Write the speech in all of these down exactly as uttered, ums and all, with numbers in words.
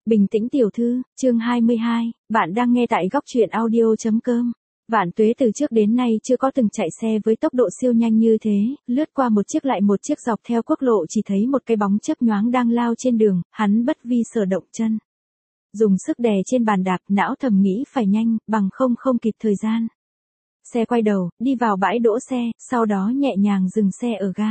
Bình tĩnh tiểu thư, chương hai mươi hai, bạn đang nghe tại góc truyện audio chấm com. Vạn Tuế từ trước đến nay chưa có từng chạy xe với tốc độ siêu nhanh như thế, lướt qua một chiếc lại một chiếc dọc theo quốc lộ chỉ thấy một cái bóng chớp nhoáng đang lao trên đường, hắn bất vi sở động chân. Dùng sức đè trên bàn đạp, não thầm nghĩ phải nhanh, bằng không không kịp thời gian. Xe quay đầu, đi vào bãi đỗ xe, sau đó nhẹ nhàng dừng xe ở ga.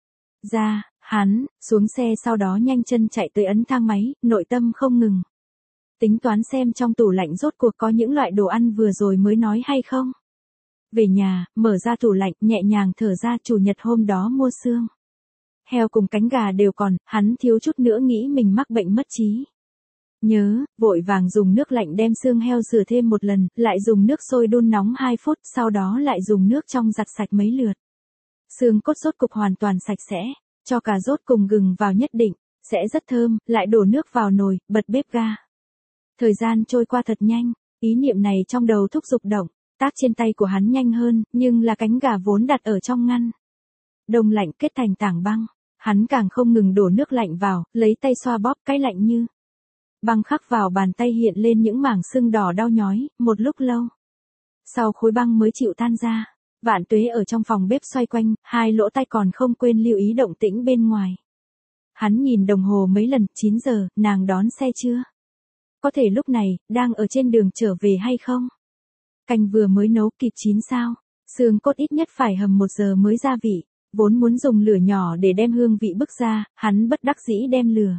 Ra, hắn, xuống xe sau đó nhanh chân chạy tới ấn thang máy, nội tâm không ngừng. Tính toán xem trong tủ lạnh rốt cuộc có những loại đồ ăn vừa rồi mới nói hay không. Về nhà, mở ra tủ lạnh, nhẹ nhàng thở ra, chủ nhật hôm đó mua xương heo cùng cánh gà đều còn, hắn thiếu chút nữa nghĩ mình mắc bệnh mất trí. Nhớ, vội vàng dùng nước lạnh đem xương heo rửa thêm một lần, lại dùng nước sôi đun nóng hai phút, sau đó lại dùng nước trong giặt sạch mấy lượt. Xương cốt rốt cục hoàn toàn sạch sẽ, cho cà rốt cùng gừng vào nhất định, sẽ rất thơm, lại đổ nước vào nồi, bật bếp ga. Thời gian trôi qua thật nhanh, ý niệm này trong đầu thúc giục động, tác trên tay của hắn nhanh hơn, nhưng là cánh gà vốn đặt ở trong ngăn đông lạnh kết thành tảng băng, hắn càng không ngừng đổ nước lạnh vào, lấy tay xoa bóp cái lạnh như băng khắc vào bàn tay hiện lên những mảng sưng đỏ đau nhói, một lúc lâu. Sau khối băng mới chịu tan ra, Vạn Tuế ở trong phòng bếp xoay quanh, hai lỗ tai còn không quên lưu ý động tĩnh bên ngoài. Hắn nhìn đồng hồ mấy lần, chín giờ, nàng đón xe chưa? Có thể lúc này, đang ở trên đường trở về hay không? Canh vừa mới nấu kịp chín sao? Xương cốt ít nhất phải hầm một giờ mới gia vị, vốn muốn dùng lửa nhỏ để đem hương vị bức ra, hắn bất đắc dĩ đem lửa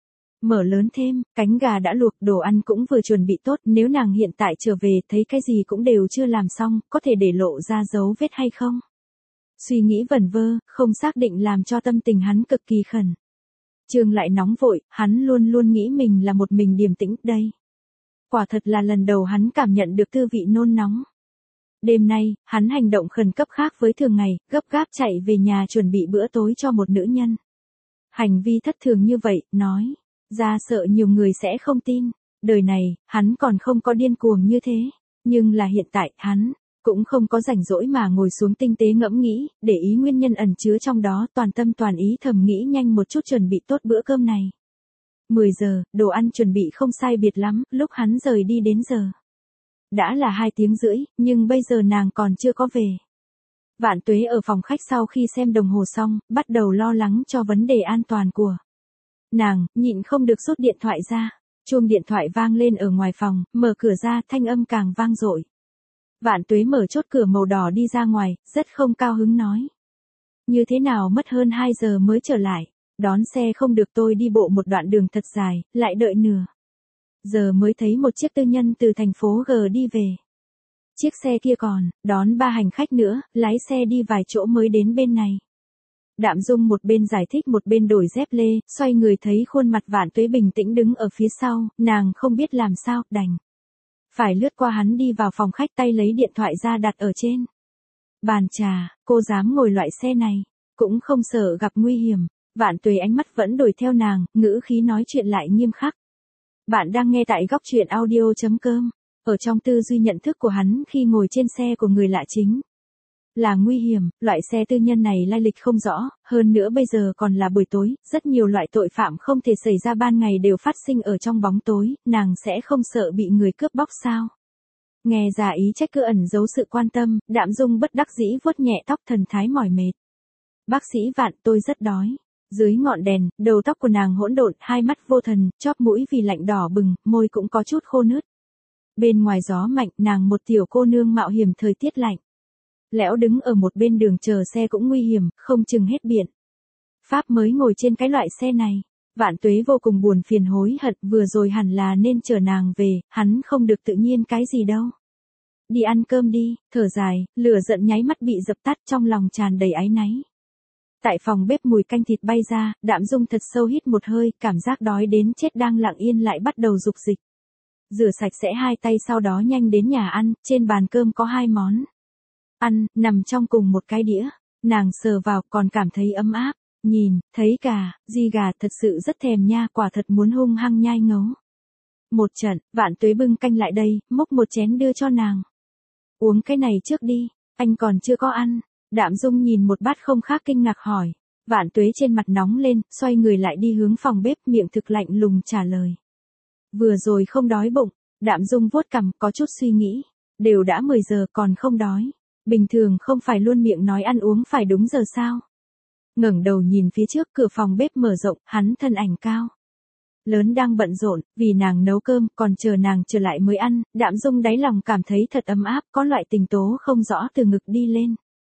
mở lớn thêm, cánh gà đã luộc, đồ ăn cũng vừa chuẩn bị tốt, nếu nàng hiện tại trở về thấy cái gì cũng đều chưa làm xong, có thể để lộ ra dấu vết hay không? Suy nghĩ vẩn vơ, không xác định làm cho tâm tình hắn cực kỳ khẩn. Trương lại nóng vội, hắn luôn luôn nghĩ mình là một mình điềm tĩnh, đây. Quả thật là lần đầu hắn cảm nhận được tư vị nôn nóng. Đêm nay, hắn hành động khẩn cấp khác với thường ngày, gấp gáp chạy về nhà chuẩn bị bữa tối cho một nữ nhân. Hành vi thất thường như vậy, nói ra sợ nhiều người sẽ không tin. Đời này, hắn còn không có điên cuồng như thế. Nhưng là hiện tại, hắn cũng không có rảnh rỗi mà ngồi xuống tinh tế ngẫm nghĩ, để ý nguyên nhân ẩn chứa trong đó, toàn tâm toàn ý thầm nghĩ nhanh một chút chuẩn bị tốt bữa cơm này. mười giờ, đồ ăn chuẩn bị không sai biệt lắm, lúc hắn rời đi đến giờ. Đã là hai tiếng rưỡi, nhưng bây giờ nàng còn chưa có về. Vạn Tuế ở phòng khách sau khi xem đồng hồ xong, bắt đầu lo lắng cho vấn đề an toàn của nàng, nhịn không được rút điện thoại ra. Chuông điện thoại vang lên ở ngoài phòng, mở cửa ra, thanh âm càng vang dội. Vạn Tuế mở chốt cửa màu đỏ đi ra ngoài, rất không cao hứng nói. Như thế nào mất hơn hai giờ mới trở lại, đón xe không được, tôi đi bộ một đoạn đường thật dài, lại đợi nửa giờ mới thấy một chiếc tư nhân từ thành phố G đi về. Chiếc xe kia còn đón ba hành khách nữa, lái xe đi vài chỗ mới đến bên này. Đạm Dung một bên giải thích một bên đổi dép lê, xoay người thấy khuôn mặt Vạn Tuế bình tĩnh đứng ở phía sau, nàng không biết làm sao, đành phải lướt qua hắn đi vào phòng khách, tay lấy điện thoại ra đặt ở trên bàn trà. Cô dám ngồi loại xe này, cũng không sợ gặp nguy hiểm. Vạn Tuế ánh mắt vẫn đổi theo nàng, ngữ khí nói chuyện lại nghiêm khắc. Bạn đang nghe tại góc truyện audio chấm com. Ở trong tư duy nhận thức của hắn khi ngồi trên xe của người lạ chính là nguy hiểm, loại xe tư nhân này lai lịch không rõ, hơn nữa bây giờ còn là buổi tối, rất nhiều loại tội phạm không thể xảy ra ban ngày đều phát sinh ở trong bóng tối, nàng sẽ không sợ bị người cướp bóc sao? Nghe ra ý trách cứ ẩn giấu sự quan tâm, Đạm Dung bất đắc dĩ vuốt nhẹ tóc, thần thái mỏi mệt. Bác sĩ Vạn, tôi rất đói. Dưới ngọn đèn, đầu tóc của nàng hỗn độn, hai mắt vô thần, chóp mũi vì lạnh đỏ bừng, môi cũng có chút khô nứt. Bên ngoài gió mạnh, nàng một tiểu cô nương mạo hiểm thời tiết lạnh lẽo đứng ở một bên đường chờ xe cũng nguy hiểm, không chừng hết biện pháp mới ngồi trên cái loại xe này. Vạn Tuế vô cùng buồn phiền hối hận, vừa rồi hẳn là nên chở nàng về, hắn không được tự nhiên cái gì đâu. Đi ăn cơm đi, thở dài, lửa giận nháy mắt bị dập tắt, trong lòng tràn đầy áy náy. Tại phòng bếp mùi canh thịt bay ra, Đạm Dung thật sâu hít một hơi, cảm giác đói đến chết đang lặng yên lại bắt đầu dục dịch. Rửa sạch sẽ hai tay sau đó nhanh đến nhà ăn, trên bàn cơm có hai món ăn, nằm trong cùng một cái đĩa. Nàng sờ vào còn cảm thấy ấm áp, nhìn, thấy gà, di gà thật sự rất thèm nha, quả thật muốn hung hăng nhai ngấu một trận. Vạn Tuế bưng canh lại đây, múc một chén đưa cho nàng. Uống cái này trước đi, anh còn chưa có ăn. Đạm Dung nhìn một bát không khác kinh ngạc hỏi. Vạn Tuế trên mặt nóng lên, xoay người lại đi hướng phòng bếp, miệng thực lạnh lùng trả lời. Vừa rồi không đói bụng, Đạm Dung vuốt cằm có chút suy nghĩ. Đều đã mười giờ còn không đói. Bình thường không phải luôn miệng nói ăn uống phải đúng giờ sao? Ngẩng đầu nhìn phía trước cửa phòng bếp mở rộng, hắn thân ảnh cao lớn đang bận rộn, vì nàng nấu cơm, còn chờ nàng trở lại mới ăn. Đạm Dung đáy lòng cảm thấy thật ấm áp, có loại tình tố không rõ từ ngực đi lên.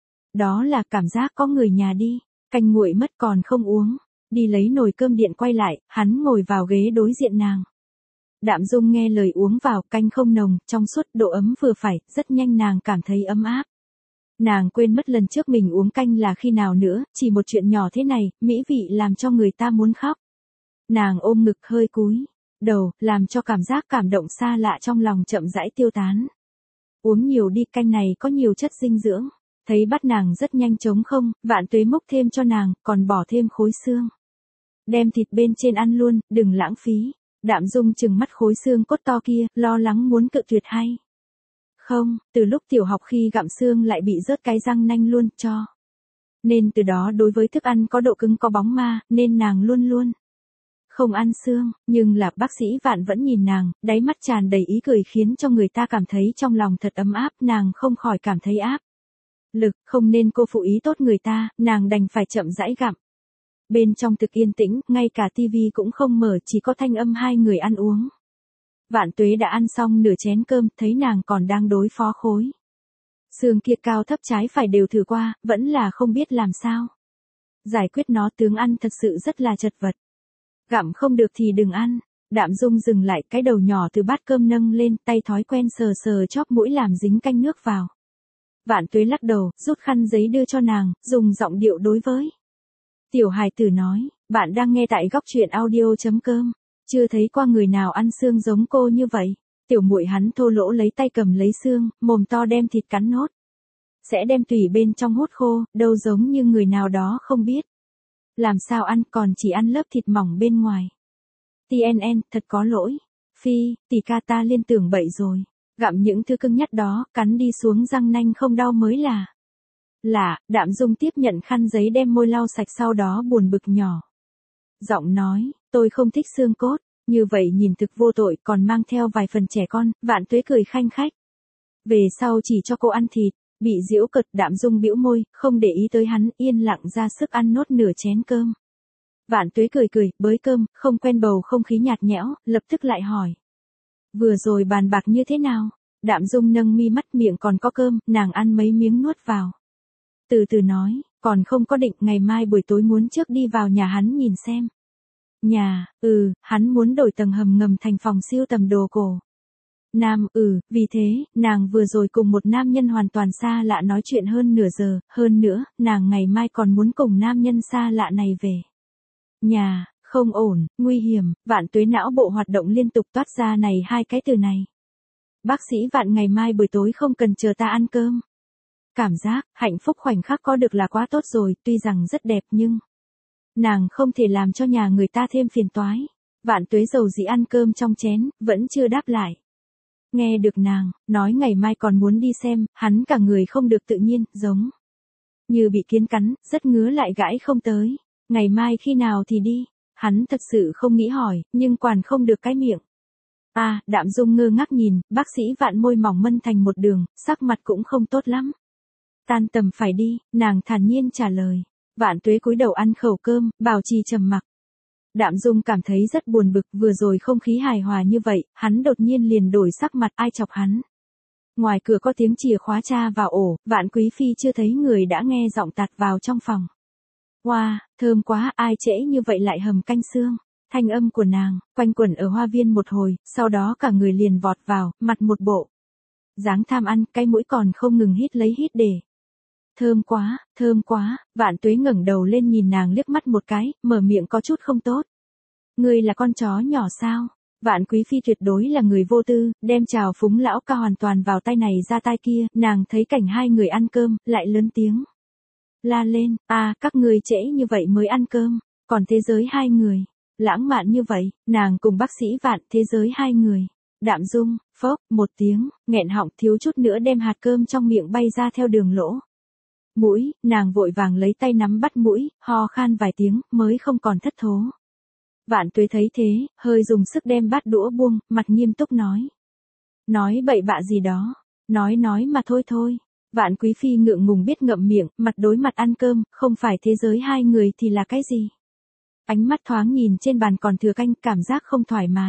Đó là cảm giác có người nhà đi, canh nguội mất còn không uống. Đi lấy nồi cơm điện quay lại, hắn ngồi vào ghế đối diện nàng. Đạm Dung nghe lời uống vào, canh không nồng, trong suốt, độ ấm vừa phải, rất nhanh nàng cảm thấy ấm áp. Nàng quên mất lần trước mình uống canh là khi nào nữa, chỉ một chuyện nhỏ thế này, mỹ vị làm cho người ta muốn khóc. Nàng ôm ngực hơi cúi đầu, làm cho cảm giác cảm động xa lạ trong lòng chậm rãi tiêu tán. Uống nhiều đi, canh này có nhiều chất dinh dưỡng. Thấy bắt nàng rất nhanh trống không, Vạn Tuế múc thêm cho nàng, còn bỏ thêm khối xương. Đem thịt bên trên ăn luôn, đừng lãng phí. Đạm Dung chừng mắt khối xương cốt to kia, lo lắng muốn cự tuyệt hay. Không, từ lúc tiểu học khi gặm xương lại bị rớt cái răng nanh luôn, cho. Nên từ đó đối với thức ăn có độ cứng có bóng ma, nên nàng luôn luôn không ăn xương, nhưng là bác sĩ Vạn vẫn nhìn nàng, đáy mắt tràn đầy ý cười khiến cho người ta cảm thấy trong lòng thật ấm áp, nàng không khỏi cảm thấy áp lực, không nên cô phụ ý tốt người ta, nàng đành phải chậm rãi gặm. Bên trong thực yên tĩnh, ngay cả tivi cũng không mở, chỉ có thanh âm hai người ăn uống. Vạn Tuế đã ăn xong nửa chén cơm, thấy nàng còn đang đối phó khối xương kia cao thấp trái phải đều thử qua, vẫn là không biết làm sao giải quyết nó, tướng ăn thật sự rất là chật vật. Gặm không được thì đừng ăn. Đạm Dung dừng lại, cái đầu nhỏ từ bát cơm nâng lên, tay thói quen sờ sờ chóp mũi làm dính canh nước vào. Vạn Tuế lắc đầu, rút khăn giấy đưa cho nàng, dùng giọng điệu đối với tiểu hài tử nói, bạn đang nghe tại góc truyện audio.com, chưa thấy qua người nào ăn xương giống cô như vậy. Tiểu muội hắn thô lỗ lấy tay cầm lấy xương, mồm to đem thịt cắn nốt. Sẽ đem tủy bên trong hút khô, đâu giống như người nào đó không biết làm sao ăn, còn chỉ ăn lớp thịt mỏng bên ngoài. tê en en, thật có lỗi. Phi, tỷ ca ta liên tưởng bậy rồi. Gặm những thứ cưng nhắt đó, cắn đi xuống răng nanh không đau mới là. Lạ, Đạm Dung tiếp nhận khăn giấy đem môi lau sạch, sau đó buồn bực nhỏ giọng nói, tôi không thích xương cốt, như vậy nhìn thực vô tội, còn mang theo vài phần trẻ con. Vạn Tuế cười khanh khách. Về sau chỉ cho cô ăn thịt. Bị giễu cợt, Đạm Dung bĩu môi, không để ý tới hắn, yên lặng ra sức ăn nốt nửa chén cơm. Vạn Tuế cười cười, bới cơm, không quen bầu không khí nhạt nhẽo, lập tức lại hỏi. Vừa rồi bàn bạc như thế nào? Đạm Dung nâng mi mắt, miệng còn có cơm, nàng ăn mấy miếng nuốt vào. Từ từ nói, còn không có định, ngày mai buổi tối muốn trước đi vào nhà hắn nhìn xem. Nhà, ừ, hắn muốn đổi tầng hầm ngầm thành phòng siêu tầm đồ cổ. Nam, ừ, vì thế, nàng vừa rồi cùng một nam nhân hoàn toàn xa lạ nói chuyện hơn nửa giờ, hơn nữa, nàng ngày mai còn muốn cùng nam nhân xa lạ này về nhà. Không ổn, nguy hiểm. Vạn Tuế não bộ hoạt động liên tục toát ra này hai cái từ này. Bác sĩ Vạn, ngày mai buổi tối không cần chờ ta ăn cơm. Cảm giác, hạnh phúc khoảnh khắc có được là quá tốt rồi, tuy rằng rất đẹp nhưng nàng không thể làm cho nhà người ta thêm phiền toái. Vạn Tuế dầu dĩ ăn cơm trong chén, vẫn chưa đáp lại. Nghe được nàng nói ngày mai còn muốn đi xem, hắn cả người không được tự nhiên, giống như bị kiến cắn, rất ngứa lại gãi không tới. Ngày mai khi nào thì đi? Hắn thật sự không nghĩ hỏi, nhưng quản không được cái miệng. À, Đạm Dung ngơ ngác nhìn, bác sĩ Vạn môi mỏng mân thành một đường, sắc mặt cũng không tốt lắm. Tan tầm phải đi, nàng thản nhiên trả lời. Vạn Tuế cúi đầu ăn khẩu cơm, bảo trì trầm mặc. Đạm Dung cảm thấy rất buồn bực, vừa rồi không khí hài hòa như vậy, hắn đột nhiên liền đổi sắc mặt, ai chọc hắn. Ngoài cửa có tiếng chìa khóa tra vào ổ, Vạn Quý Phi chưa thấy người đã nghe giọng tạt vào trong phòng. Wow, thơm quá, ai trễ như vậy lại hầm canh xương. Thanh âm của nàng, quanh quẩn ở hoa viên một hồi, sau đó cả người liền vọt vào, mặt một bộ dáng tham ăn, cái mũi còn không ngừng hít lấy hít để. Thơm quá, thơm quá. Vạn Tuế ngẩng đầu lên nhìn nàng liếc mắt một cái, mở miệng có chút không tốt. Ngươi là con chó nhỏ sao? Vạn Quý Phi tuyệt đối là người vô tư, đem trào phúng lão ca hoàn toàn vào tay này ra tay kia, nàng thấy cảnh hai người ăn cơm, lại lớn tiếng la lên, à, các ngươi trễ như vậy mới ăn cơm, còn thế giới hai người, lãng mạn như vậy, nàng cùng bác sĩ Vạn, thế giới hai người. Đạm Dung, phốc, một tiếng, nghẹn họng thiếu chút nữa đem hạt cơm trong miệng bay ra theo đường lỗ mũi, nàng vội vàng lấy tay nắm bắt mũi, ho khan vài tiếng, mới không còn thất thố. Vạn Tuế thấy thế, hơi dùng sức đem bát đũa buông, mặt nghiêm túc nói. Nói bậy bạ gì đó, nói nói mà thôi thôi. Vạn Quý Phi ngượng ngùng biết ngậm miệng, mặt đối mặt ăn cơm, không phải thế giới hai người thì là cái gì. Ánh mắt thoáng nhìn trên bàn còn thừa canh, cảm giác không thoải mái.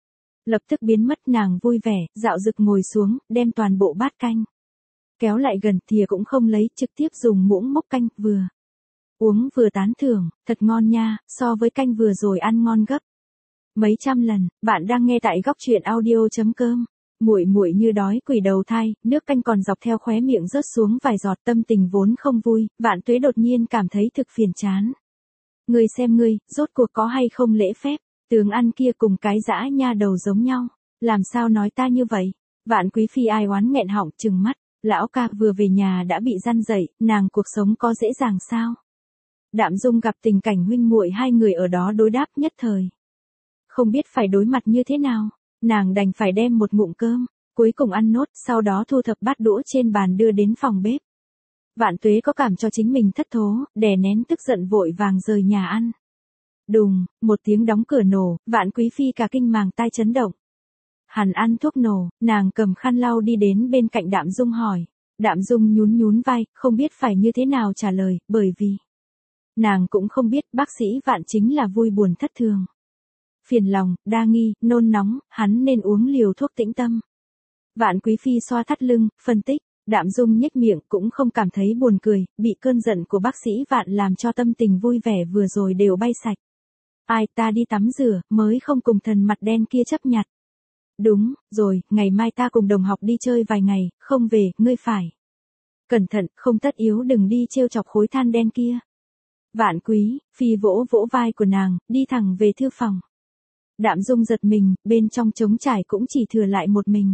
Lập tức biến mất, nàng vui vẻ, dạo dực ngồi xuống, đem toàn bộ bát canh kéo lại gần, thìa cũng không lấy, trực tiếp dùng muỗng múc canh, vừa uống vừa tán thưởng, thật ngon nha, so với canh vừa rồi ăn ngon gấp mấy trăm lần. Bạn đang nghe tại góc truyện audio chấm com. Muội muội như đói quỷ đầu thai, nước canh còn dọc theo khóe miệng rớt xuống vài giọt, tâm tình vốn không vui, Vạn Tuế đột nhiên cảm thấy thực phiền chán. Ngươi xem ngươi, rốt cuộc có hay không lễ phép, tướng ăn kia cùng cái dã nha đầu giống nhau, làm sao nói ta như vậy? Vạn Quý Phi ai oán nghẹn họng trừng mắt, lão ca vừa về nhà đã bị răn dậy, nàng cuộc sống có dễ dàng sao? Đạm Dung gặp tình cảnh huynh muội hai người ở đó đối đáp nhất thời, không biết phải đối mặt như thế nào, nàng đành phải đem một ngụm cơm, cuối cùng ăn nốt, sau đó thu thập bát đũa trên bàn đưa đến phòng bếp. Vạn Tuế có cảm cho chính mình thất thố, đè nén tức giận vội vàng rời nhà ăn. Đùng, một tiếng đóng cửa nổ, Vạn Quý Phi cả kinh màng tai chấn động. Hẳn ăn thuốc nổ, nàng cầm khăn lau đi đến bên cạnh Đạm Dung hỏi. Đạm Dung nhún nhún vai, không biết phải như thế nào trả lời, bởi vì nàng cũng không biết bác sĩ Vạn chính là vui buồn thất thường, phiền lòng, đa nghi, nôn nóng, hắn nên uống liều thuốc tĩnh tâm. Vạn Quý Phi xoa thắt lưng, phân tích. Đạm Dung nhếch miệng, cũng không cảm thấy buồn cười, bị cơn giận của bác sĩ Vạn làm cho tâm tình vui vẻ vừa rồi đều bay sạch. Ai, ta đi tắm rửa, mới không cùng thần mặt đen kia chấp nhặt. Đúng, rồi, ngày mai ta cùng đồng học đi chơi vài ngày, không về, ngươi phải cẩn thận, không tất yếu đừng đi trêu chọc khối than đen kia. Vạn Quý Phi vỗ vỗ vai của nàng, đi thẳng về thư phòng. Đạm Dung giật mình, bên trong trống trải cũng chỉ thừa lại một mình.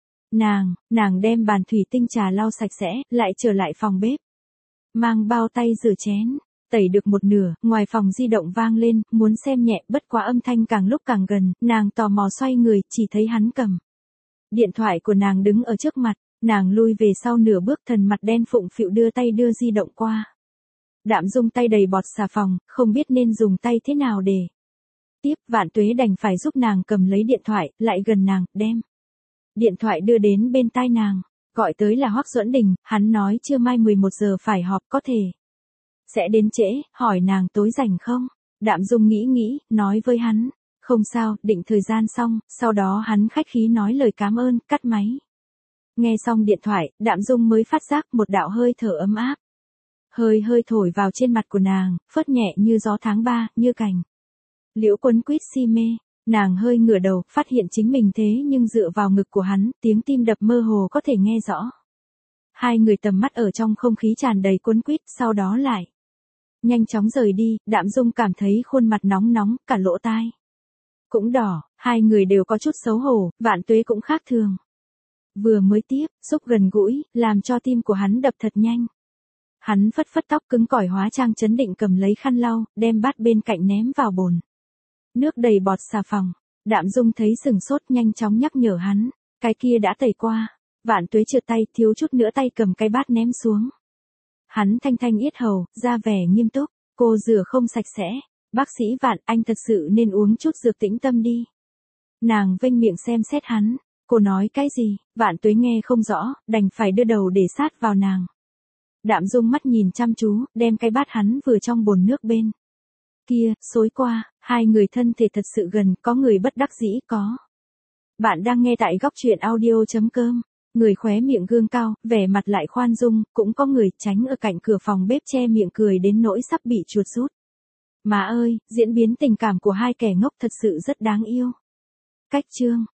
Nàng, nàng đem bàn thủy tinh trà lau sạch sẽ, lại trở lại phòng bếp. Mang bao tay rửa chén, tẩy được một nửa, ngoài phòng di động vang lên, muốn xem nhẹ, bất quá âm thanh càng lúc càng gần, nàng tò mò xoay người, chỉ thấy hắn cầm điện thoại của nàng đứng ở trước mặt, nàng lui về sau nửa bước, thần mặt đen phụng phịu đưa tay đưa di động qua. Đạm Dung tay đầy bọt xà phòng, không biết nên dùng tay thế nào để tiếp. Vạn Tuế đành phải giúp nàng cầm lấy điện thoại, lại gần nàng, đem điện thoại đưa đến bên tai nàng, gọi tới là Hoắc Duẫn Đình, hắn nói trưa mai mười một giờ phải họp, có thể sẽ đến trễ, hỏi nàng tối rảnh không. Đạm Dung nghĩ nghĩ, nói với hắn, không sao, định thời gian xong, sau đó hắn khách khí nói lời cảm ơn, cắt máy. Nghe xong điện thoại, Đạm Dung mới phát giác một đạo hơi thở ấm áp, hơi hơi thổi vào trên mặt của nàng, phớt nhẹ như gió tháng ba, như cành liễu quấn quýt si mê. Nàng hơi ngửa đầu, phát hiện chính mình thế nhưng dựa vào ngực của hắn, tiếng tim đập mơ hồ có thể nghe rõ. Hai người tầm mắt ở trong không khí tràn đầy quấn quýt, sau đó lại nhanh chóng rời đi. Đạm Dung cảm thấy khuôn mặt nóng nóng, cả lỗ tai cũng đỏ, hai người đều có chút xấu hổ. Vạn Tuế cũng khác thường, vừa mới tiếp xúc gần gũi, làm cho tim của hắn đập thật nhanh. Hắn phất phất tóc cứng cỏi hóa trang chấn định, cầm lấy khăn lau, đem bát bên cạnh ném vào bồn nước đầy bọt xà phòng. Đạm Dung thấy sừng sốt, nhanh chóng nhắc nhở hắn, cái kia đã tẩy qua. Vạn Tuế trượt tay, thiếu chút nữa tay cầm cái bát ném xuống. Hắn thanh thanh yết hầu, ra vẻ nghiêm túc, cô rửa không sạch sẽ. Bác sĩ Vạn, anh thật sự nên uống chút dược tĩnh tâm đi. Nàng vênh miệng xem xét hắn, cô nói cái gì? Vạn Tuế nghe không rõ, đành phải đưa đầu để sát vào nàng. Đạm Dung mắt nhìn chăm chú, đem cái bát hắn vừa trong bồn nước bên kia xối qua. Hai người thân thể thật sự gần, có người bất đắc dĩ có. Bạn đang nghe tại góc truyện audio chấm com. Người khóe miệng gương cao, vẻ mặt lại khoan dung, cũng có người tránh ở cạnh cửa phòng bếp che miệng cười đến nỗi sắp bị chuột rút. Má ơi, diễn biến tình cảm của hai kẻ ngốc thật sự rất đáng yêu. Cách chương